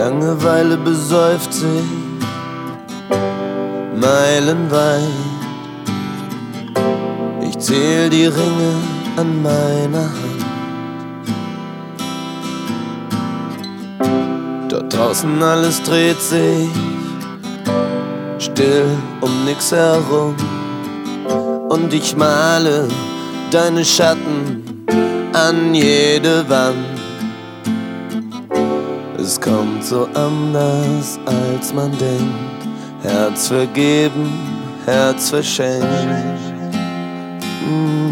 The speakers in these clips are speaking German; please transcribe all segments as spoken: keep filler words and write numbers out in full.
Langeweile besäuft sich meilenweit. Ich zähl die Ringe an meiner Hand. Dort draußen alles dreht sich still um nix herum. Und ich male deine Schatten an jede Wand. Es kommt so anders, als man denkt. Herz vergeben, Herz verschenkt. Mhm.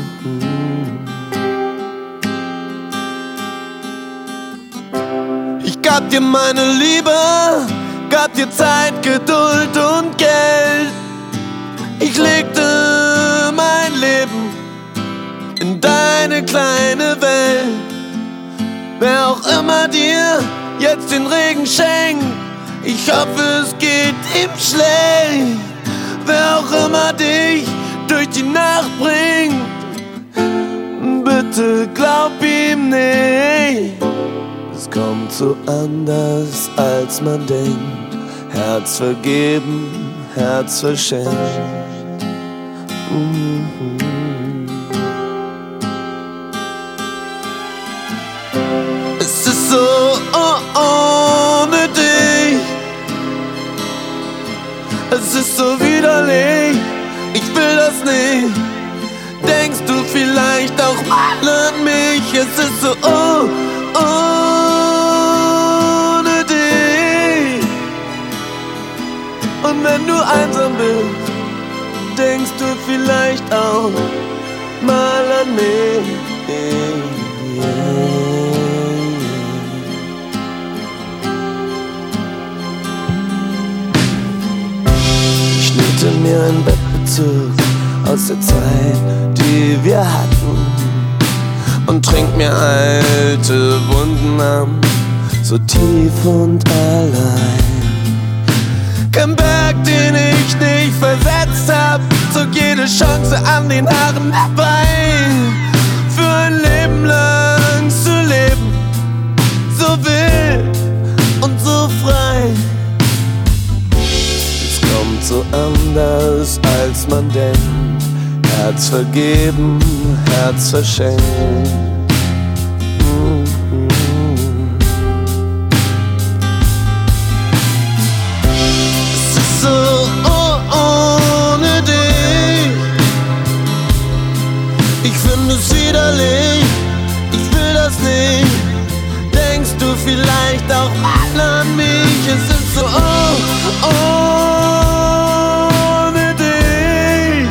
Ich gab dir meine Liebe, gab dir Zeit, Geduld und Geld. Ich legte mein Leben in deine kleine Welt. Wer auch immer dir jetzt den Regen schenkt, ich hoffe, es geht ihm schlecht. Wer auch immer dich durch die Nacht bringt, bitte glaub ihm nicht. Es kommt so anders, als man denkt. Herz vergeben, Herz verschenkt. Mhm. Es ist so oh, ohne dich. Es ist so widerlich. Ich will das nicht. Denkst du vielleicht auch mal an mich? Es ist so oh, ohne dich. Und wenn du einsam bist, denkst du vielleicht auch mal an mich. Yeah. Ich schnitte mir ein Bettbezug aus der Zeit, die wir hatten, und trink mir alte Wunden an, so tief und allein. Kein Berg, den ich nicht versetzt hab, zog jede Chance an den Haaren herbei. Für ein Leben lang zu leben, so wild und so frei. Es kommt so anders, als man denkt. Herz vergeben, Herz verschenkt. Es ist so oh, ohne dich. Ich finde es widerlich, ich will das nicht. Denkst du vielleicht auch mal an mich? Es ist so oh, ohne dich.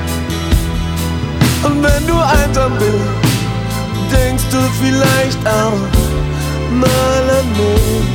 Und wenn du einsam bist, denkst du vielleicht auch mal an mich.